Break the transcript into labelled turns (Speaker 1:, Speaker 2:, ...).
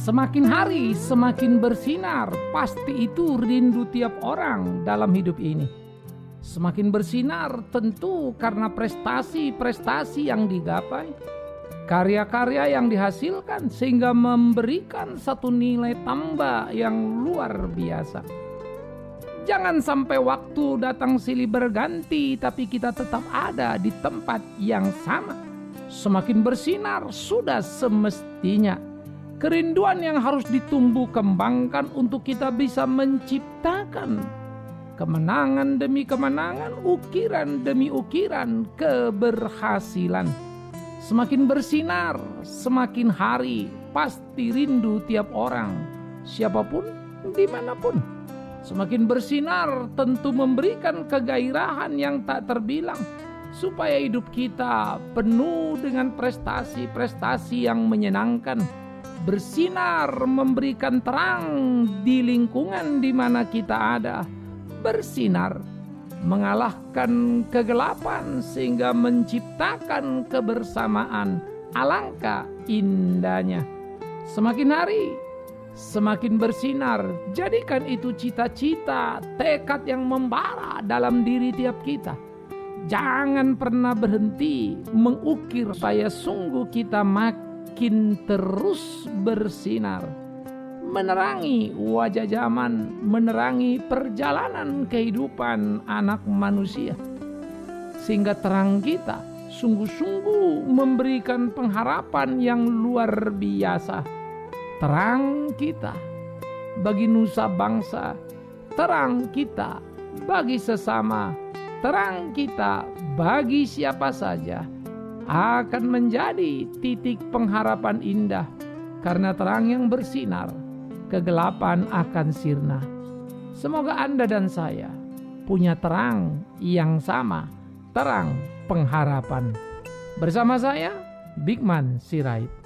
Speaker 1: Semakin hari semakin bersinar, pasti itu rindu tiap orang dalam hidup ini. Semakin bersinar tentu karena prestasi-prestasi yang digapai, karya-karya yang dihasilkan sehingga memberikan satu nilai tambah yang luar biasa. Jangan sampai waktu datang silih berganti tapi kita tetap ada di tempat yang sama. Semakin bersinar sudah semestinya. Kerinduan yang harus ditumbuh kembangkan untuk kita bisa menciptakan kemenangan demi kemenangan, ukiran demi ukiran keberhasilan. Semakin bersinar, semakin hari pasti rindu tiap orang, siapapun, dimanapun. Semakin bersinar tentu memberikan kegairahan yang tak terbilang, supaya hidup kita penuh dengan prestasi-prestasi yang menyenangkan. Bersinar memberikan terang di lingkungan di mana kita ada. Bersinar mengalahkan kegelapan sehingga menciptakan kebersamaan. Alangkah indahnya. Semakin hari semakin bersinar. Jadikan itu cita-cita, tekad yang membara dalam diri tiap kita. Jangan pernah berhenti mengukir supaya sungguh kita makin terus bersinar, menerangi wajah zaman, menerangi perjalanan kehidupan anak manusia, sehingga terang kita sungguh-sungguh memberikan pengharapan yang luar biasa. Terang kita bagi nusa bangsa, terang kita bagi sesama, terang kita bagi siapa saja akan menjadi titik pengharapan indah. Karena terang yang bersinar, kegelapan akan sirna. Semoga Anda dan saya punya terang yang sama, terang pengharapan. Bersama saya, Bigman Sirait.